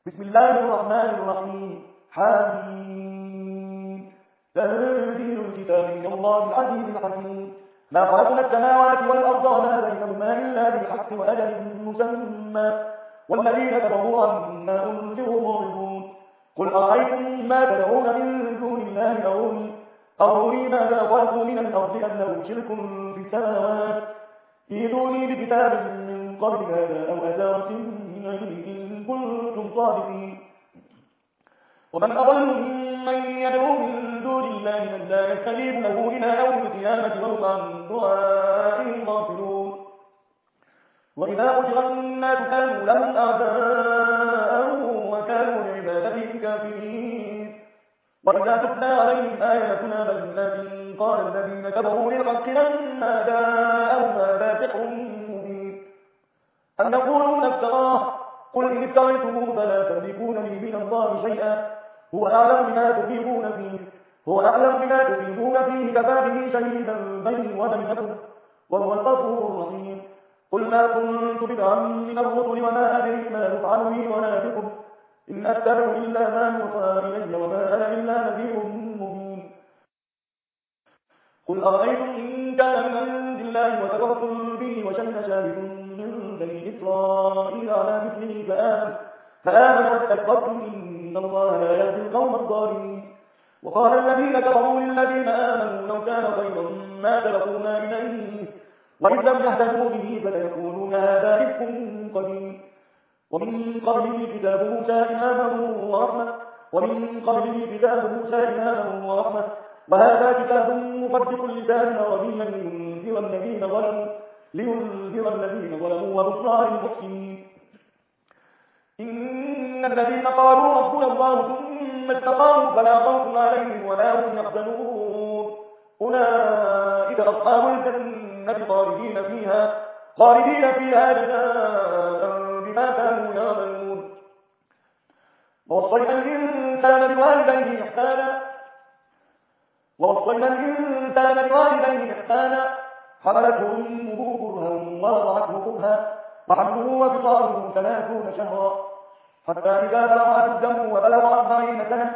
بسم الله الرحمن الرحيم. حميم. تنزيل الكتاب من الله العزيز الحكيم. ما خلقنا السماوات والأرض وما بينهما إلا بالحق وأجل مسمى والذين كفروا عما أنذروا معرضون. قل أرأيتم ما تدعون من دون الله أروني ماذا خلقوا من الأرض أم لهم شرك في السماوات ائتوني بكتاب من قبل هذا أو أثارة من علم إن كنتم صادقين. ومن أضل ممن يدعو من دون الله من لا يستجيب له إلى يوم القيامة وهم عن دعائهم غافلون. وإذا حشر الناس كانوا لهم أعداء وكانوا لعبادتهم كافرين. وإذا تتلى عليهم آياتنا بينات قال الذين كفروا للحق لما جاءهم هذا سحر مبين أم يقولون افتراه قل إن افتريتموه فلا تملكون لي من الله شيئا هو أعلم بما تفيضون فيه كفى به شهيدا بيني وبينكم وهو الغفور الرحيم. قل ما كنت بدعا من الرسل وما أدري ما يفعل بي ولا بكم إن أتبع إلا ما يوحى إلي وما أنا إلا نذير مبين. قل أرأيتم إن كان من عند الله وكفرتم به وشهد شاهد من بني إسرائيل على مثله فآمن واستكبرتم إن الله لا يهدي القوم الظالمين. وقال الذين كفروا للذين آمنوا لو كان خيرا ما سبقونا إليه وإذ لم يهتدوا به فسيقولون هذا إفك قديم. ومن قبله كتاب موسى إماما ورحمة وهذا كتاب مصدق لسانا عربيا لينذر الذين ظلموا وبشرى للمحسنين. إن الذين قالوا ربنا الله ثم استقاموا فلا خوف عليهم ولا هم يحزنون أولئك أصحاب الجنة خالدين فيها جزاء بما كانوا يعملون. ووصينا الإنسان بوالديه إحسانا حملته أمه كرها ووضعته كرها وحمله وفصاله 30 شهرا حتى إذا بلغ أشده وبلغ 40 سنة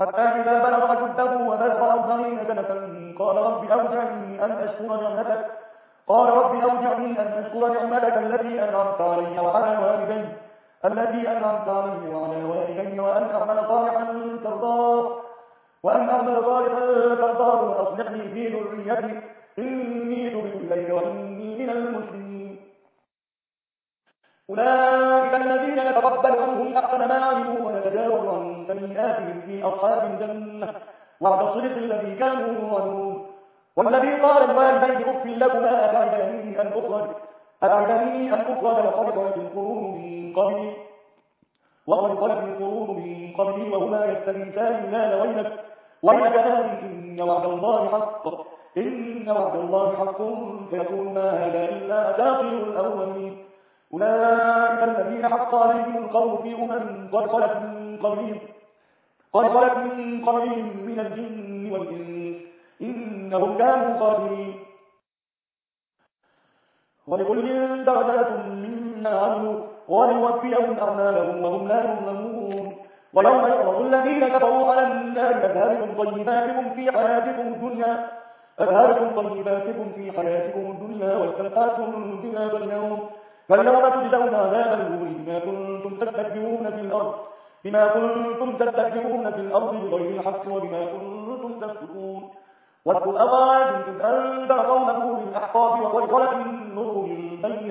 قال رب أوزعني أن أشكر نعمتك التي أنعمت علي وعلى والدي وأن أعمل صالحا ترضاه وأصلح لي في ذريتي إني تبت إليك وإني من المسلمين. أولئك الذين نتقبل عنهم أحسن ما عملوا ونتجاوز عن سيئاتهم في أصحاب الجنة وعد الصدق الذي كانوا يوعدون. والذي قال الوالدين أف لكما أبعدني أن أخرج وقد خلت القرون من قبلي وهما يستغيثان النار ويلك آمن إن وعد الله حق فيقول ما هذا إلا أساطير الأولين. أولئك الذين حق عليهم القول في قد خلت من قبلهم من الجن والإنس إنهم كانوا خاسرين. ولكل درجات مما عملوا وليوفيهم أعمالهم وهم لا يظلمون. ويوم يعرض الذين كفروا على النار أذهبتم طيباتكم في حياتكم الدنيا واستمتعتم بها فاليوم تجزون عذاب الهون بما كنتم تستكبرون في الأرض بغير الحق وبما كنتم تفسقون. واذكر أخا عاد إذ أنذر قومه بالأحقاف وقد خلت النذر من بين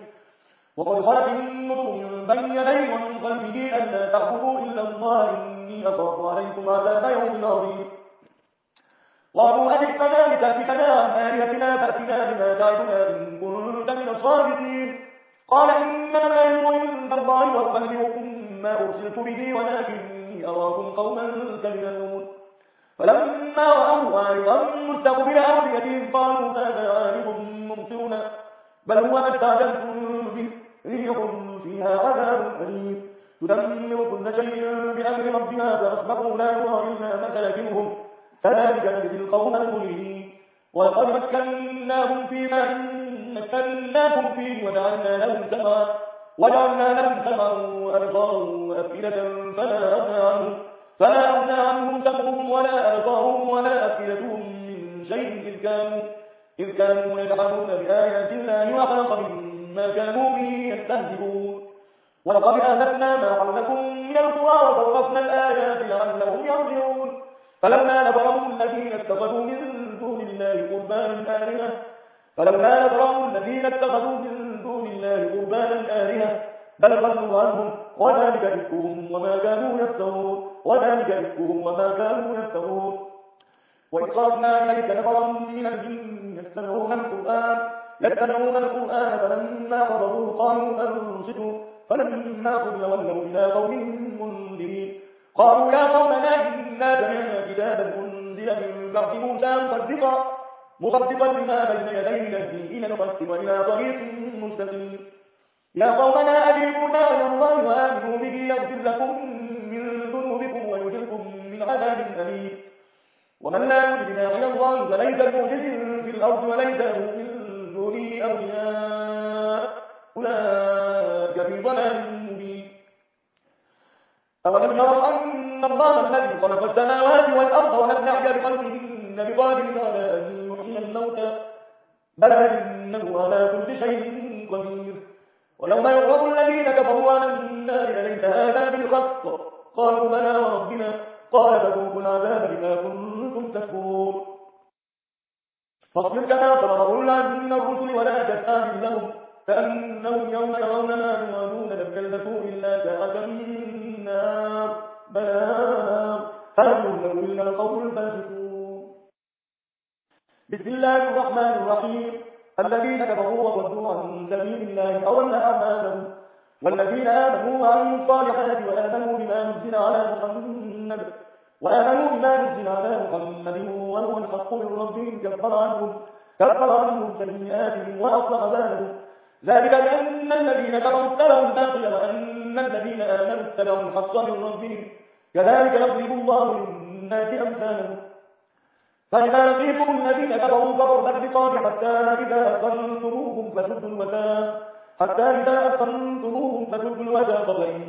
يديه ومن خلفه ألا تعبدوا إلا الله إني أخاف عليكم عذاب يوم عظيم. قالوا أجئتنا لتأفكنا عن آلهتنا فأتنا بما تعدنا إن كنت من الصادقين. قال إنما العلم عند الله وأبلغكم ما أرسلت به ولكني أراكم قوما تجهلون. فلما رأوه عارضا مستقبل أوديتهم قالوا هذا عارض ممطرنا بل هو ما استعجلتم به ريح فيها عذاب أليم تدمر كل شيء بأمر ربها فأصبحوا لا يرى إلا مساكنهم كذلك نجزي القوم المجرمين. ولقد مكناهم فيه وجعلنا لهم سمعا وجعلنا لهم سمعا وأبصارا وأفئدة فلا أغنى عنهم سمعهم ولا أبصارهم ولا أفئدتهم من شيء إذ كانوا يجحدون بآيات الله وحاق مما كانوا به يستهزئون ولقد أهلكنا ما حولكم من القرى وصرفنا الآيات لعلهم يرجعون فلولا نفرهم الذين اتخذوا من دون الله قربانا آلهة بل ضلوا عنهم وذلك إفكهم وما كانوا يفترون وإذ صرفنا إليك نفرا من الجن يستمعون القرآن فلما قرروا قالوا أنصتوا فلما قضي ولوا إلى قوم منذرين قالوا يا قومنا إنا سمعنا كتابا أنزل من بعد موسى مصدقا لما بين يديه يهدي إلى الحق وإلى طريق مستقيم يا قومنا أجيبوا داعي الله وآمنوا به يغفر لكم من ذنوبكم ويجركم من عذاب أليم ومن لا يجب داعي الله فليس بمعجز في الأرض وليس له من دونه أولياء أولئك في ضلال مبين أولم يروا أن الله الذي خلق السماوات والأرض ولم يعي بخلقهن بقادر على أن يحيي الموتى بلى إنه على كل شيء قدير ولو ما يغرر الذين كفروا عن النار أليس هذا بالحق قالوا بلى وربنا قال فذوقوا العذاب بما كنتم تكفرون فاصبر كما صبر أولو العزم من الرسل ولا تستعجل لهم كأنهم يوم يرون ما يوعدون لم يلبثوا إلا ساعة من نار بلاغ هل يهلك إلا القوم الفاسقون بسم الله الرحمن الرحيم الذين كفروا وصدوا عن سبيل الله أضل أعمالهم والذين آمنوا وعملوا الصالحات وآمنوا بما نزل على محمد وهو الحق من ربهم كفر عنهم سيئاتهم وأصلح بالهم ذلك بأن الذين كفروا اتبعوا الباطل وأن الذين آمنوا اتبعوا الحق من ربهم كذلك يضرب الله للناس أمثالهم فإذا لقيتم الذين كفروا فضرب الرقاب حتى إذا أثخنتموهم فسدوا الوثاق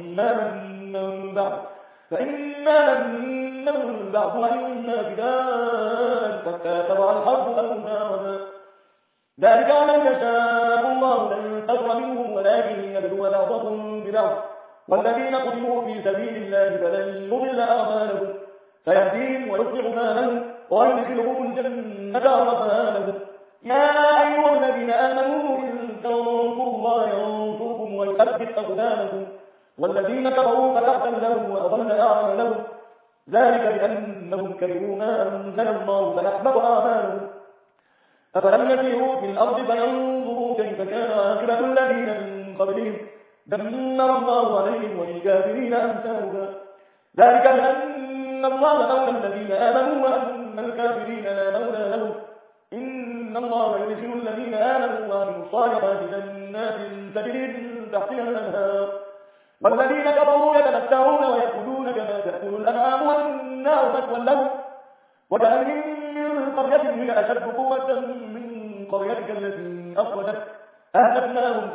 فإما من بعد وإما فداء حتى تضع الحرب أوزارها ذلك ومن يشاء الله لينتصر منهم ولكن يبلو بعضكم ببعض والذين قتلوا في سبيل الله فلن يضل أعمالهم سيهديهم ويصلح بالهم ويدخلهم الجنة عرفها لهم يا أيها الذين آمنوا إن تنصروا الله ينصركم ويثبت أقدامكم والذين كفروا فتعسا لهم وأضل أعمالهم ذلك بأنهم كرهوا ما أنزل الله فيحبط أعمالهم أفلم يسيروا في الأرض فينظروا كيف كان عاقبة الذين من قبلهم دمر الله عليهم وللكافرين أمثالها ذلك بأن الله مولى الذين آمنوا وأن الكافرين لا مولى لهم إن الله يدخل الذين آمنوا وعملوا الصالحات جنات تجري من تحتها الأنهار والذين كفروا يتمتعون ويأكلون كما تأكل الأنعام والنار مثوى لهم وكأين من قرية هي أشد قوة من قريتك التي أخرجت أهلكناهم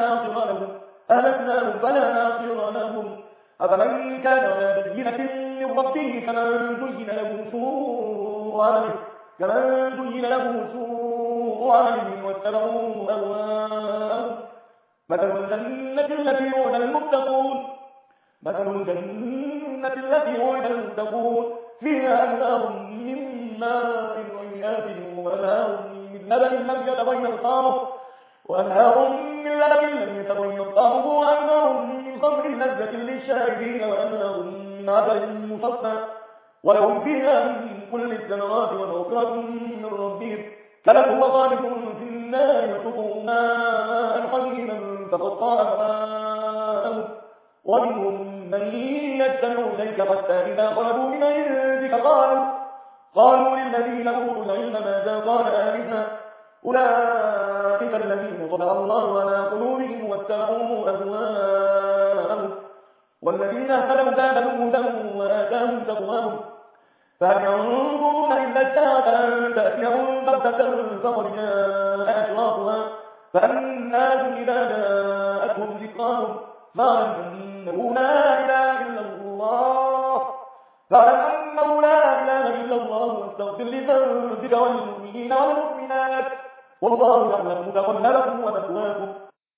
فلا ناصر لهم أفمن كان على بينة من ربه كمن زين له سوء عمله واتبعوا أهواءهم مثل الجنة التي وعد المتقون فيها أنهار من ماء غير آسن وأنهار من لبن لم يتغير طعمه وأنهار من خمر لذة للشاربين وأنهار من عسل مصفى ولهم فيها من كل الثمرات ومغفرة من ربهم كمن هو خالد في النار يسقوا ماء حميما فقطع أمعاءهم ومنهم من يستمع إليك حتى إذا خرجوا من عندك قالوا للذين أوتوا العلم ماذا قال آنفا أولئك الذين طبع الله على قلوبهم واتبعوا أهواءهم والذين اهتدوا زادهم هدى وآتاهم تقواهم فهل ينظرون إلا الساعة أن تأتيهم بغتة فقد جاء أشراطها فأما لهم إذا جاءتهم ذكراهم فاعلم أنه لا إله إلا الله واستغفر لذنبك وللمؤمنين والمؤمنات والله يعلم متقلبكم ومثواكم.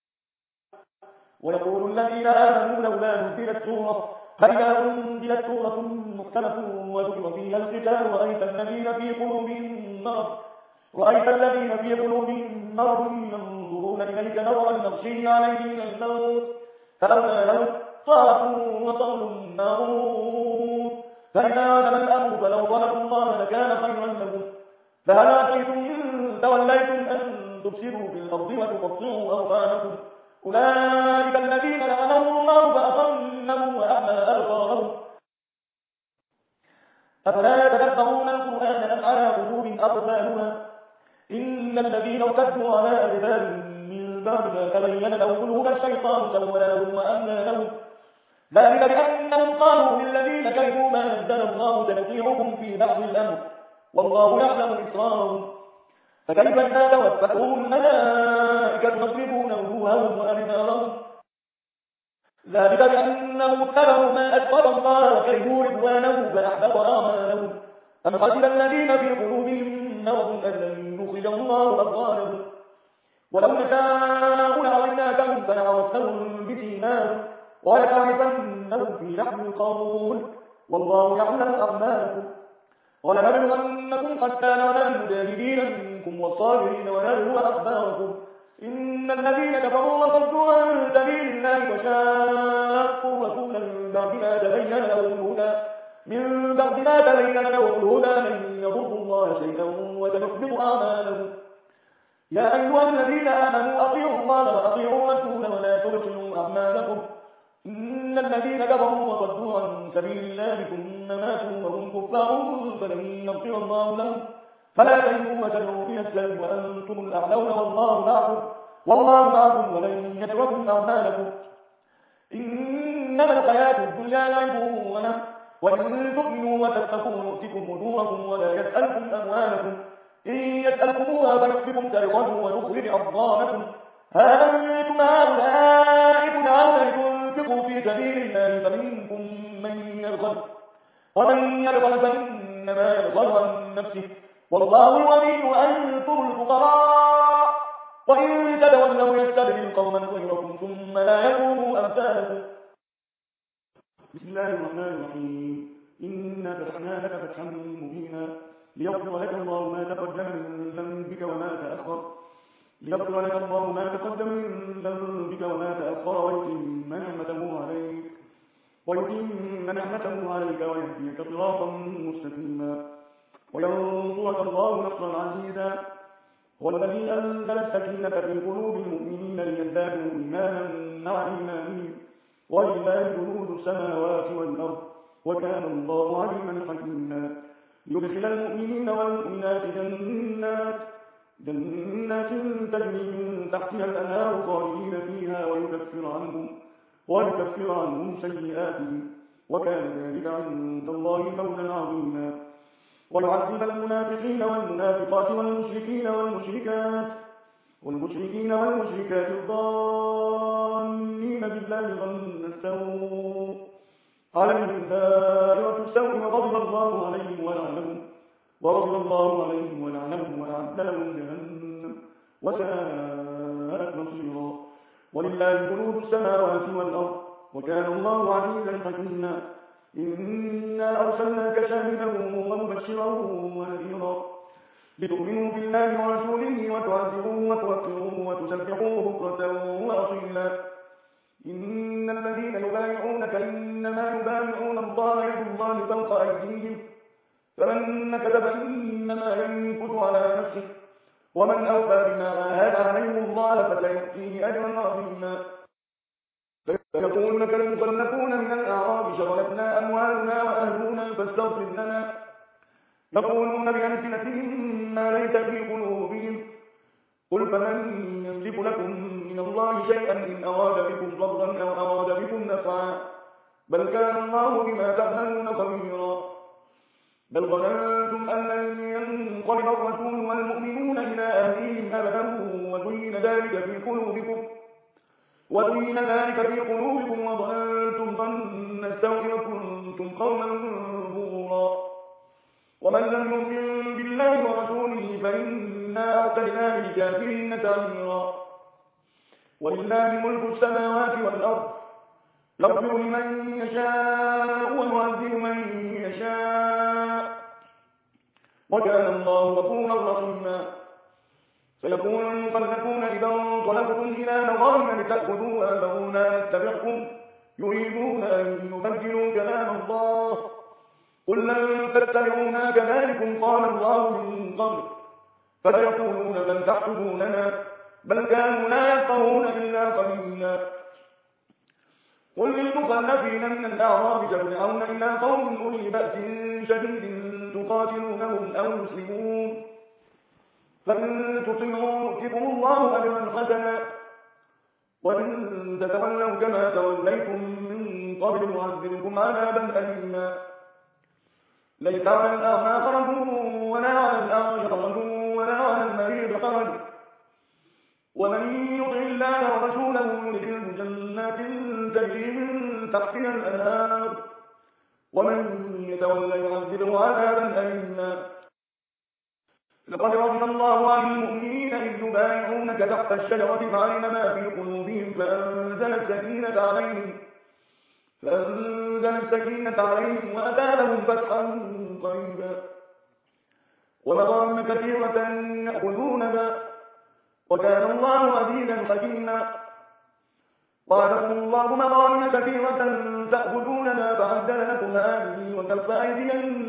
ويقول الذين آمنوا لولا نزلت سورة فإذا أنزلت سورة محكمة وذكر فيها القتال رأيت الذين في قلوبهم مرض ينظرون إليك نظر المغشي عليه من الموت فلولا لو صاروا وصلوا النار فإذا عدم الأمر فلو ظلموا الله لكان خيرا لهم. فهل عسيتم إن توليتم أن تفسدوا في الأرض وتقطعوا أرحامكم أولئك الذين لعنهم الله فأصمهم وأعمى أبصارهم أفلا يتدبرون القرآن أم على قلوب أقفالها إن الذين ارتدوا على أدبارهم من بعد ما تبين لهم الشيطان سول لهم وأملى لهم ذلك بأنهم قالوا للذين كرهوا ما نزل الله سنطيعكم في بعض الأمر والله يعلم إسرارهم فكيف إذا توفتهم الملائكة يضربون وجوههم وأدبارهم ذلك بأنهم اتبعوا ما أسخط الله وكرهوا رضوانه فأحبط أعمالهم أم حسب الذين في قلوبهم مرض أن لن يخرج الله أبصارهم ولو نشاء لأريناكهم فلعرفتهم بسيماهم ولتعرفنهم في لحن القول والله يعلم أعمالكم ولنبلونكم حتى نعلم المجاهدين منكم والصابرين ونبلو أخباركم إن الذين كفروا وصدوا عن سبيل الله وشاقوا رسولا من بعد ما تبين له الهدى لن يضروا الله شيئا وسيحبط أعمالهم. يا أيها الذين آمنوا أطيعوا الله وأطيعوا الرسول ولا تبطلوا أعمالكم إن الذين كفروا وصدوا عن سبيل الله ثم ماتوا وهم كفار فلن يغفر الله لهم فلا تهنوا وتدعوا إلى السلم وأنتم الأعلون والله معكم ولن يتركم أعمالكم. إنما الحياة الدنيا لعب ولهو وإن تؤمنوا وتتقوا يؤتكم أجوركم ولا يسألكم أموالكم إن يسألكموها فيحبكم ترغبوا ويخرج أضغانكم ها أنتم هؤلاء تدعون لتنفقوا في سبيل الله فمنكم من يبخل ومن يبخل فإنما يبخل عن نفسه والله الغني وأنتم الفقراء وإن تتولوا يستبدل قوما غيركم ثم لا يكونوا أمثالكم. بسم الله الرحمن الرحيم إنا فتحنا لك فتحا مبينا ليغفر لك الله ما تقدم من ذنبك وما تأخر ويتم نعمته عليك ويهديك صراطا مستقيما وينصرك الله نصرا عزيزا والذي أنزل السكينة في قلوب المؤمنين ليزدادوا إيمانا مع إيمانهم ولله جنود السماوات والأرض وكان الله عليما حكيما يدخل المؤمنين والمؤمنات جنات تجري من تحتها الأنهار خالدين فيها ويكفر عنهم سيئاتهم وكان ذلك عند الله فوزا عظيما ويعذب المنافقين والمنافقات والمشركين والمشركات الظانين بالله ظن السوء عليهم دائرة السوء وغضب الله عليهم ولعنهم وأعد لهم جهنم وساءت مصيرا ولله جنود السماوات والأرض وكان الله عزيزا حكيما إنا أرسلناك شاهدا ومبشرا ونذيرا لتؤمنوا بالله ورسوله وتعزروه وتوقروه وتسبحوه بكرة وأصيلا إن الذين يبايعونك إنما يبايعون الله يد الله فوق أيديهم فمن نكث فإنما ينكث على نفسه ومن أوفى بما عاهد عليه الله فسيؤتيه أجرا عظيما. فيقول لك المخلفون من الأعراب شغلتنا أموالنا وأهلنا فاستغفر لنا يقولون بألسنتهم ما ليس في قلوبهم قل فمن يملك لكم من الله شيئا إن أراد بكم ضرا أو أراد بكم نفعا بل كان الله بما تعملون خبيرا. بل ظننتم أن لن ينقلب الرسول والمؤمنون إلى أهليهم أبدا وزين وزين ذلك في قلوبكم وظننتم ظن السوء وكنتم قوما بورا. ومن لم يؤمن بالله ورسوله فإنا أعتدنا للكافرين سعيرا. ولله ملك السماوات والأرض يغفر لمن يشاء ويعذب من يشاء وكان الله غفورا رحيما. سيقول المخلفون إذا انطلقتم إلى مغانم لتأخذوها فهنا نتبعكم يريدون أن يبدلوا كلام الله قل لن تتبعونا كذلكم قال الله من قبل فسيقولون بل تحسدوننا بل كانوا لا يفقهون إلا قليلا. قل للمخلفين من الأعراب تدعون إلى قوم أولي بأس شديد تقاتلونهم أو يسلمون فإن تطيعوا يؤتكم الله أجرا حسنا وإن تتولوا كما توليتم من قبل يعذبكم عذابا أليما. ليس على الأعمى حرج ولا على الأعرج حرج ولا على المريض حرج ومن يطع الله ورسوله يدخله جنات تجري من تحتها الأنهار ومن يتولى يعذبه عذابا أليما. لقد رضي الله عن المؤمنين إذ يبايعونك تحت الشجرة فعلم ما في قلوبهم فأنزل السكينة عليهم وأتاهم فتحا قريبا ومغانم كثيرة يأخذونها وكان الله عزيزا حكيما. وعدكم الله مغانم كثيرة تأخذونها فعجل لكم هذه وكف أيدي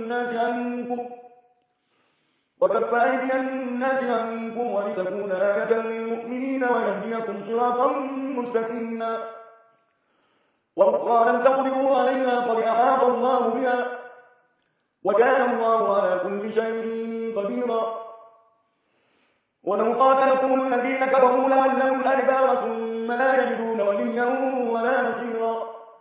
الناس عنكم ولتكون آية للمؤمنين ويهديكم صراطا مستقيما. وأخرى لم تقدروا عليها قد أحاط الله بها وكان الله على كل شيء قديرا. ولو قاتلكم الذين كفروا لولوا الأدبار ثم لا يجدون وليا ولا نصيرا.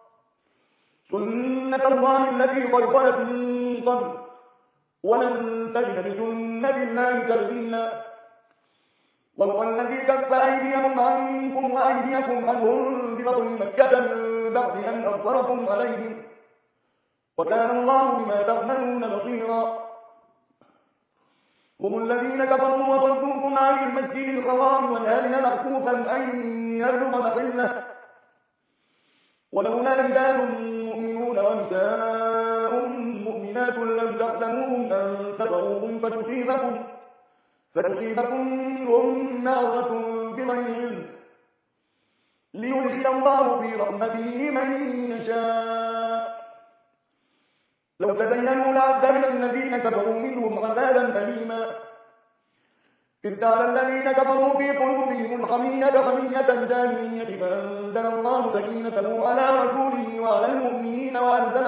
سنة الله التي قد خلت من قبل ولن تجد لسنة الله تبديلا. وهو الذي كف أيديهم عنكم وأيديكم عنهم ببطن مكة من بعد أن أظفركم عليهم وكان الله بما تعملون بصيرا. هم الذين كفروا وصدوكم عن المسجد الحرام والهادي مكفوفا أن يبلغ محله ولولا رجال مؤمنون ونساء مؤمنات لم تعلموهم أن تطروهم فتصيبكم منهم نارة بغير علم ليدخل الله في رحمته من يشاء. لو تزينوا لعذبنا الذين كفروا منهم عذابا أليما. إذ جعل الذين كفروا في قلوبهم الحمية حمية الجاهلية فأنزل الله سكينته على رسوله وعلى المؤمنين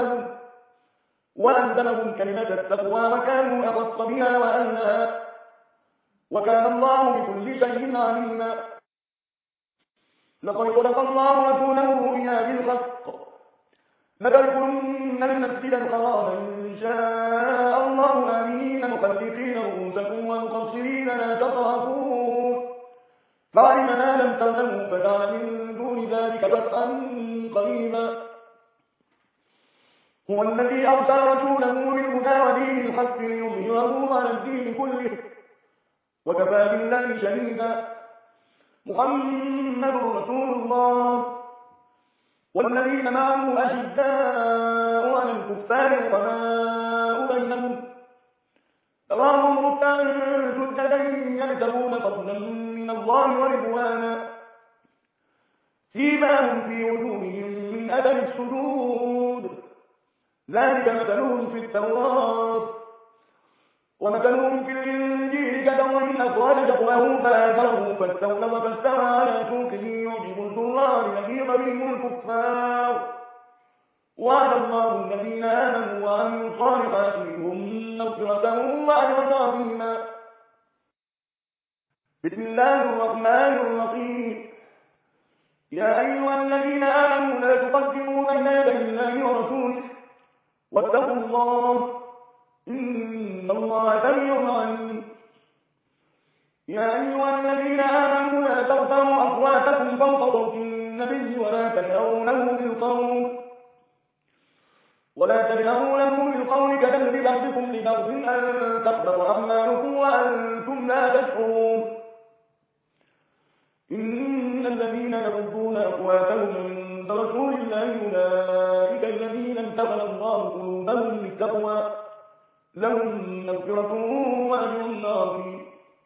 وأنزلهم كلمة التقوى وكانوا أخص بها وأهلها وكان الله بكل شيء عليما. لقد خلق الله رسوله رؤيا بالحق لتدخلن المسجد الحرام إن شاء الله آمنين محلقين رؤوسكم ومقصرين لا تخافون فعلم ما لم تعلموا فجعل من دون ذلك فتحا قريبا. هو الذي أرسل رسوله بالهدى ودين الحق ليظهره على الدين كله وكفى بالله شهيدا. محمد رسول الله والذين معه أشداء على الكفار رحماء بينهم تراهم ركعا سجدا يبتغون فضلا من الله ورضوانا سيماهم في وجوههم من أثر السجود ذلك مثلهم في التوراة ومثلهم في الإنجيل كزرع أخرج شطأه فآزره فاستغلظ فاستوى على سوقه يعجب الزراع ليغيظ بهم الكفار. وعد الله الذين آمنوا وعملوا الصالحات منهم مغفرة وأجرا عظيما. بسم الله الرحمن الرحيم. يا أيها الذين آمنوا لا تقدموا بين يدي الله ورسوله واتقوا الله إن الله سميع عليم. يا أيها الذين آمنوا لا ترفعوا أصواتكم فوق صوت النبي ولا تجهروا له بالقول كجهر بعضكم لبعض أن تحبط أعمالكم وأنتم لا تشعرون إن الذين يغضون أصواتهم عند رسول الله أولئك الذين امتحن الله قلوبهم للتقوى لهم مغفرة وأجر عظيم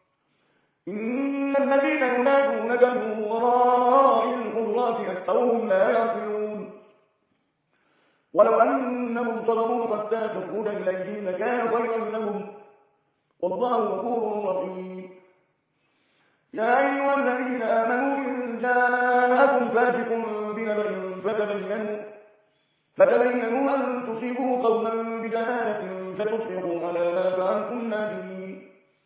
إن الذين ينادونك من وراء الحجرات أكثرهم لا يعقلون ولو أنهم صبروا حتى تخرج إليهم لكان خيرا لهم والله غفور رحيم يا أيها الذين آمنوا إن جاءكم فاسق بنبأ فتبينوا أن تصيبوا قوما بجهالة فتصبحوا على ما فعلتم نادمين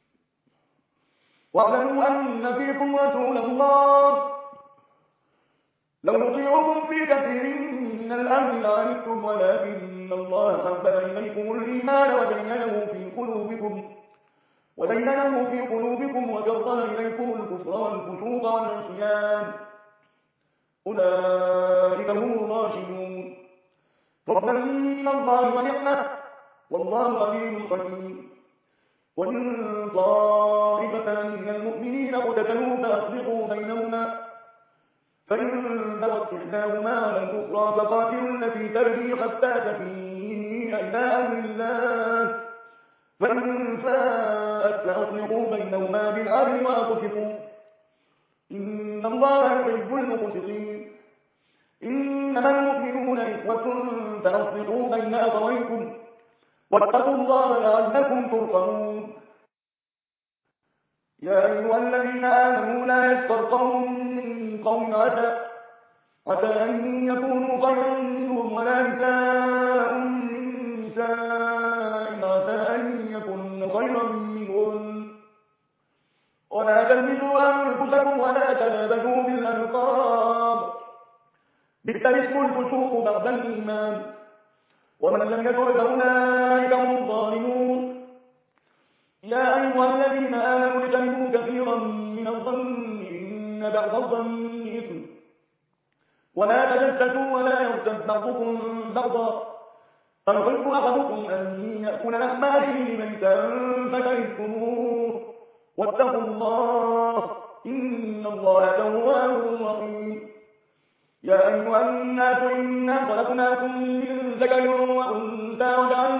واعلموا أن فيكم رسول الله لو يطيعكم في كثير من الأمر لعنتم ولكن الله حبب إليكم الإيمان وزينه في قلوبكم وكره إليكم الكفر والفسوق والعصيان أولئك هم الراشدون فضلا من الله ونعمة والله عليم حكيم وإن طائفتان من المؤمنين اقتتلوا فأصلحوا بينهما فإن بغت إحداهما على الأخرى فقاتلوا التي تبغي حتى تفيء إلى أمر الله فإن فاءت فأصلحوا بينهما بالعدل وأقسطوا إن الله يحب المقسطين إنما المؤمنون إخوة فأصلحوا بين أخويكم واتقوا الله لعلكم ترحمون يا أيها الذين آمنوا لا يسخر قوم من قوم عسى أن يكونوا خيرا منهم ولا نساء من نساء عسى أن يكون خيرا منهن ولا تلمزوا أنفسكم ولا تنابزوا بالألقاب بئس الاسم الفسوق بعد الإيمان ومن لم يتب فأولئك هم الظالمون يا أيها الذين آمنوا اجتنبوا كثيرا من الظن إن بعض الظن إثم ولا تجسسوا ولا يغتب بعضكم بعضا أيحب أحدكم أن يأكل لحم أخيه ميتا فكرهتموه واتقوا الله إن الله تواب رحيم يا أيها الناس إنا خلقناكم من ذكر وأنثى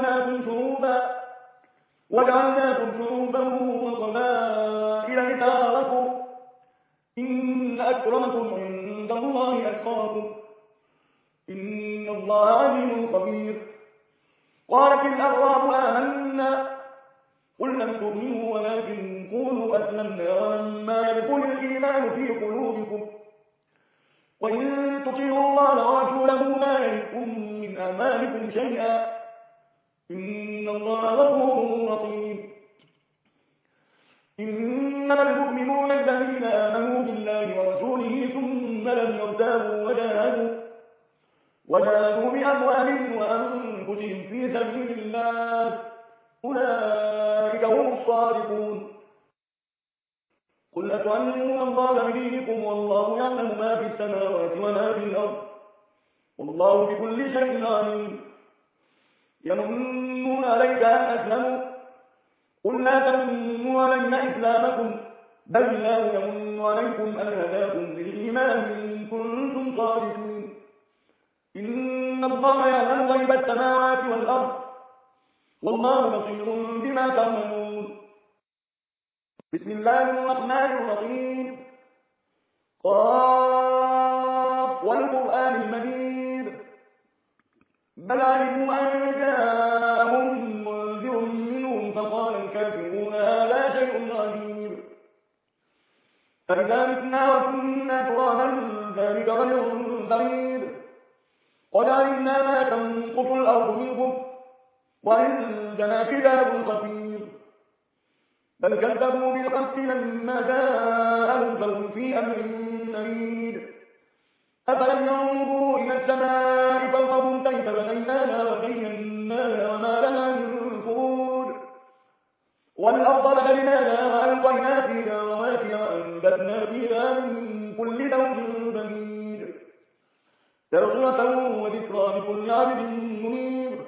وجعلناكم شعوبا وقبائل لتعارفوا إن أكرمكم عند الله أتقاكم إن الله عليم خبير قالت الأعراب آمنا قل لم تؤمنوا ولكن قولوا أسلمنا ولما يدخل الإيمان في قلوبكم وإن تطيعوا الله ورسوله لا يلدكم من أعمالكم شيئا إن الله غفور رحيم إنما المؤمنون الذين آمنوا بالله ورسوله ثم لم يرتابوا وجاهدوا بأموالهم وأنفسهم في سبيل الله أولئك هم الصادقون قل أتعلمون الله بدينكم والله يعلم ما في السماوات وما في الأرض والله بكل شيء عليم يمنون عليك أن أسلموا قل لا تمنوا علينا إسلامكم بل الله يمن عليكم أن هداكم للإيمان إن كنتم صادقين إن الله يعلم غيب السماوات والأرض والله بصير بما تعملون بسم الله الرحمن الرحيم قاف والقرآن المجيد بل علموا أن جاءهم منذر منهم فقال الكافرون هذا شيء عجيب أإذا متنا وكنا ترابا ذلك غير بعيد قد علمنا ما تنقص الأرض منهم وعندنا كتاب خبير بل كذبوا بالحق لما جاءهم فهم في أمر مريد أفلم ينظروا إلى السماء فوقهم كيف بنيناها وزيناها وما لها من فروج والأرض مددناها وألقينا فيها رواسي وأنبتنا فيها من كل زوج بهيج تبصرة وذكرى لكل عبد منيب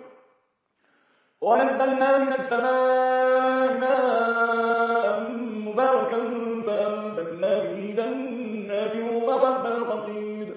ونزلنا من السماء ماء مباركا فأنبتنا به جنات وحب الحصيد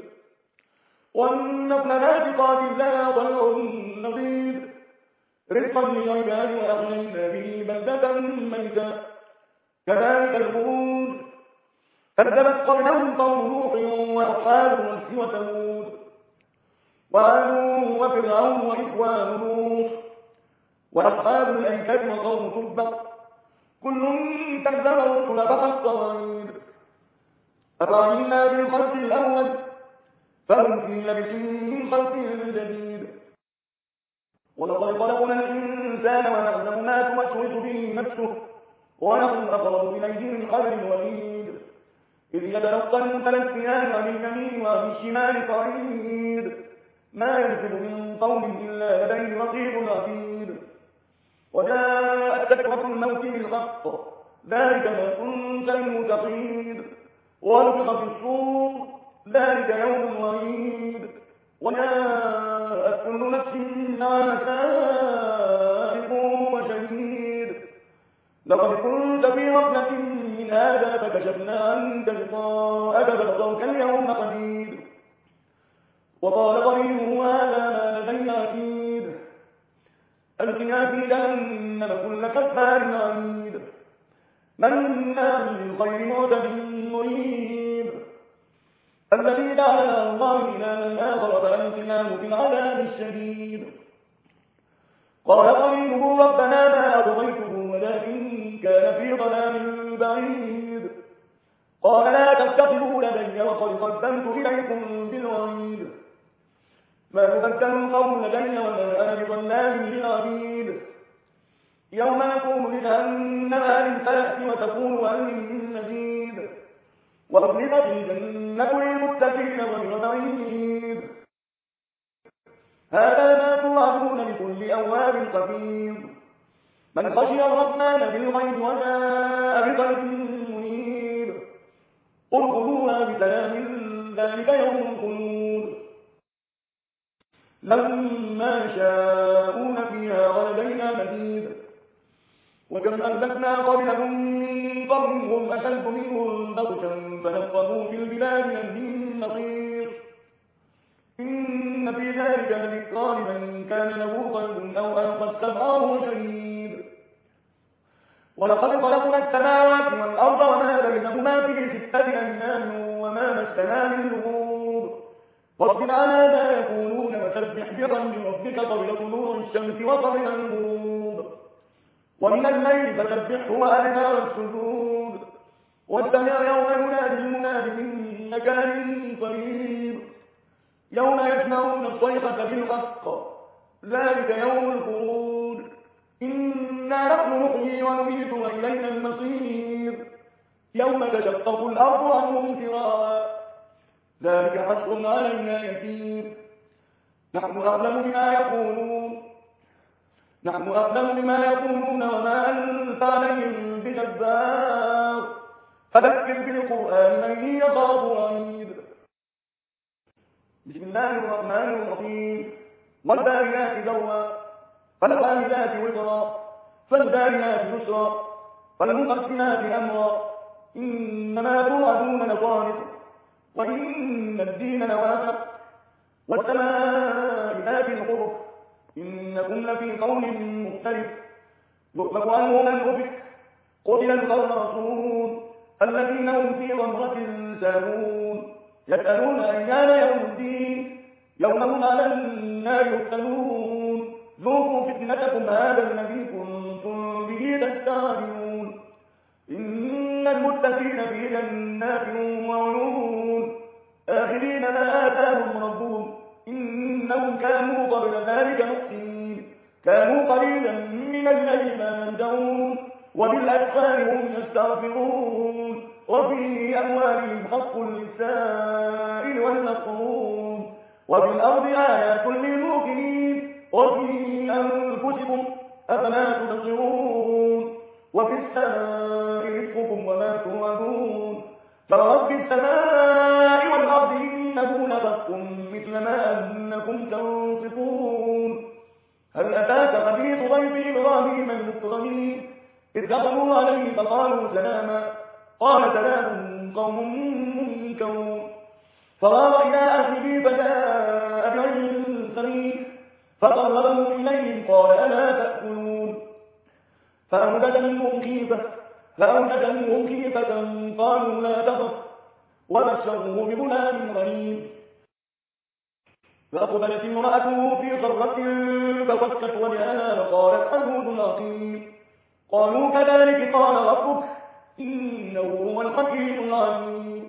والنخل ناسقات لها طلع نضيد رزقا للعباد وأحيينا به بلدة ميتا كذلك الخروج كذبت قبلهم قوم نوح وأصحاب الرس وثمود وعاد وفرعون وإخوان لوط وأصحاب الأيكة وقوم تبع كل كذب الرسل فحق وعيد أفعلنا بالخلق الأول فهم في لبس من خلق جديد ولقد خلقنا الإنسان ونعلم ما توسوس به نفسه ونحن أقرب إليه من حبل الوريد إذ يتلقى المتلقيان عن اليمين وعن الشمال قعيد ما يلفظ من قول إلا لديه رقيب عتيد وجاءت سكرة الموت بالحق ذلك ما كنت منه تحيد ونفخ في الصور ذلك يوم الوعيد وجاءت كل نفس معها سائق وشهيد لقد كنت في غفلة من هذا فكشفنا عنك غطاءك فبصرك اليوم حديد وقال قرينه هذا ما لدي عتيد ألقنا في جهنم كل كفار عنيد مناع للخير معتد مريب الذي جعل الله إلها آخر فألقناه في العذاب الشديد قال قرينه ربنا ما أطغيته ولكن كان في ضلال بعيد قال لا تتخذوا لدي وقد قدمت إليكم بالوعيد ما يذكر القوم لدي وما أنا بظلام للعبيد يوم يقوم لجهنم هل امتلأت وتقول هل من مزيد وأغلقت الجنة للمتقين غير بعيد هذا ما توعدون لكل أواب حفيظ من خشي الرحمن بالغيب وجاء بقلب منيب ادخلوها بسلام ذلك يوم الخلود لما يشاءون فيها ولدينا مزيد وكم أهلكنا قبلهم من قرن هم أشد منهم بطشا فنقبوا في البلاد من محيص إن في ذلك لذكرى لمن كان له قلب أو ألقى السمع وهو شهيد ولقد خلقنا السماوات والأرض وما بينهما في 6 أيام وما مسنا من لغوب واصبر على ما يقولون وسبح بحمد ربك قبل طلوع الشمس وقبل الغروب ومن الليل فسبحه وأدبار السجود واستمع يوم ينادي المناد من مكان قريب يوم يسمعون الصيحة بالحق ذلك يوم الخروج إنا نحن نحيي ونميت وإلينا المصير يوم تشقق الأرض عنهم فرارا ذلك حشر علينا يسير نحن أعلم بما يقولون وما أنت عليهم بجبار فذكر بالقرآن من يخاف وعيد بسم الله الرحمن الرحيم والذاريات ذروا فالحاملات وقرا فالداريات يسرا فالمقسمات أمرا إنما توعدون لصادق وإن الدين لواقع والسماء ذات الحرف إنكم لفي قول مختلف يؤفك عنه من أفك قتل الخرصون الذين هم في غمرة ساهون يسألون أيان يوم الدين يوم هم على النار يفتنون ذوقوا فتنتكم هذا الذي كنتم به تستعجلون إن المتقين في جنات وعيون آخذين ما آتاهم ربهم إنهم كانوا قبل ذلك محسنين كانوا قليلا من الليل ما يهجعون وبالأسفار هم يستغفرون وفي أموالهم حق للسائل والمحروم وفي الأرض آيات للموقنين وفي أنفسكم أفلا تبصرون وفي رزقكم وما توعدون فرب السماء والأرض إنه لحق مثل ما أنكم تنطقون هل أتاك حديث ضيف إبراهيم المكرمين إذ دخلوا عليه فقالوا سلاما قال سلام قوم منكرون فراغ إلى أهله فجاء بعجل سمين فقربه إليهم قال ألا تأكلون فأوجد منهم خيفة قالوا لا تخف وبشروه بغلام غليم فأقبلت امرأته في صرة فصكت وجهها وقالت عجوز عقيم قالوا كذلك قال ربك إنه هو الحكيم العليم